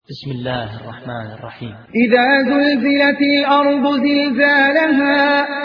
بسم الله الرحمن الرحيم. إذا زلزلت الأرض زلزالها